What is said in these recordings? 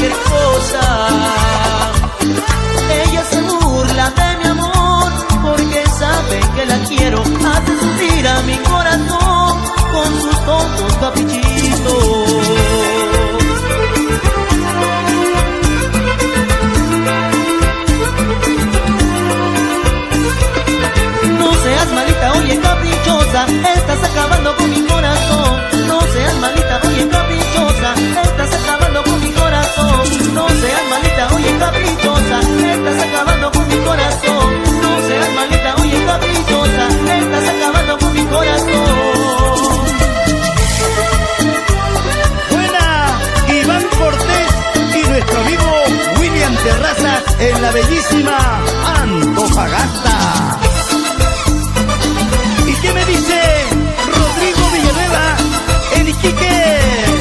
cualquier cosa. Ella se burla de mi amor porque sabe que la quiero. Hace sufrir a mi corazón con sus tontos caprichitos. No seas malita, oye caprichosa, estás acabando con mi corazón. No seas malita, oye caprichosa, estás acabando con mi corazón. No seas malita, oye caprichosa, estás acabando con mi corazón. No seas malita, oye caprichosa, estás acabando con mi corazón. Buena, Iván Cortés y nuestro amigo William Terrazas en la bellísima Antofagasta. ¿Y qué me dice Rodrigo Villanueva en Iquique?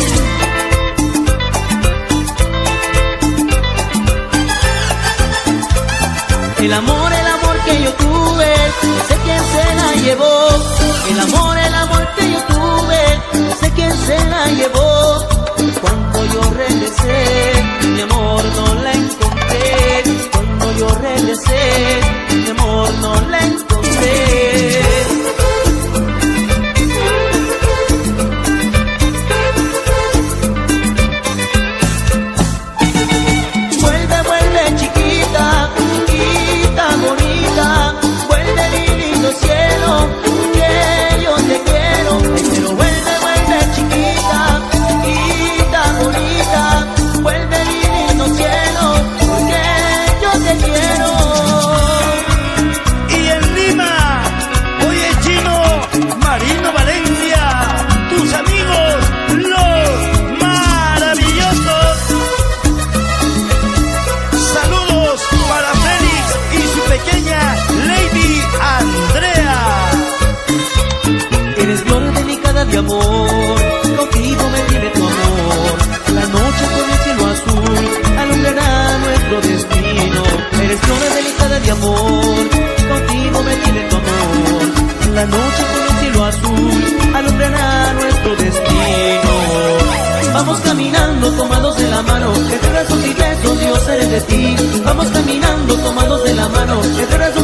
El amor que yo tuve, no sé quién se la llevó. El amor que yo tuve, no sé quién se la llevó. Cuando yo regresé, mi amor no la encontré. Cuando yo regresé, mi amor no la encontré. Vuelve chiquita, chiquita bonita, vuelve mi lindo cielo, que yo te quiero. Ay, pero vuelve chiquita, chiquita bonita, vuelve mi lindo cielo, que yo te quiero. Y en Lima, oye Chino, Marino Valencia, tus amigos, los maravillosos. Saludos para Félix y su pequeña Lady Andrea. Eres flor delicada de amor, contigo me tiene tu amor. La noche con el cielo azul alumbrará nuestro destino. Eres flor delicada de amor, contigo me tiene tu amor. La noche con el cielo azul alumbrará nuestro destino. Vamos caminando tomados de la mano, entre brazos y besos yo seré de ti. Vamos caminando tomados de la mano, entre brazos